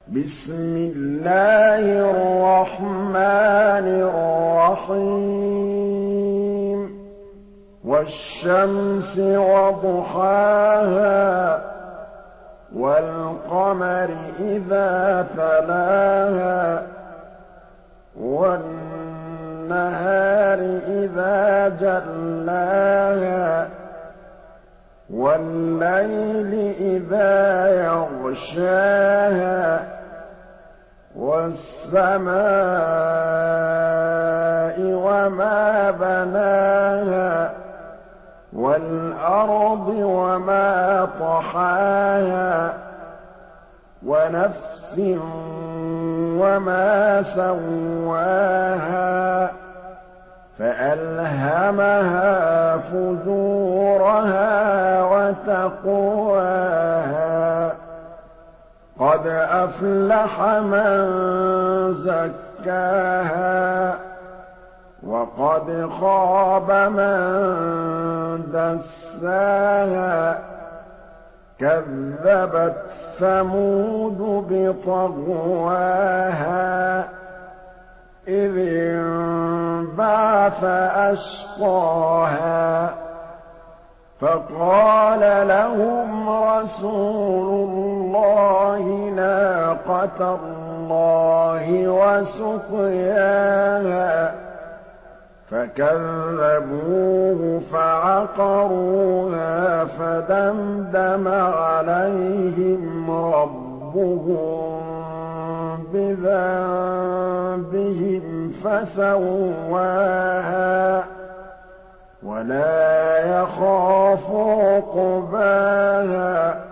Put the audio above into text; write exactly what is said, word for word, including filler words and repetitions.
بسم الله الرحمن الرحيم والشمس وضحاها والقمر إذا تلاها والنهار إذا جلاها والليل إذا يغشاها والسماء وما بناها والأرض وما طحاها ونفس وما سواها فألهمها فجورها وتقواها قد أفلح من زكاها وقد خاب من دساها كذبت ثمود بطغواها إذ انبعث أشقاها فقال لهم رسول الله ناقة الله وسقياها فكذبوه فعقروها فدمدم عليهم ربهم بذنبهم فسواها ولا يخاف عقباها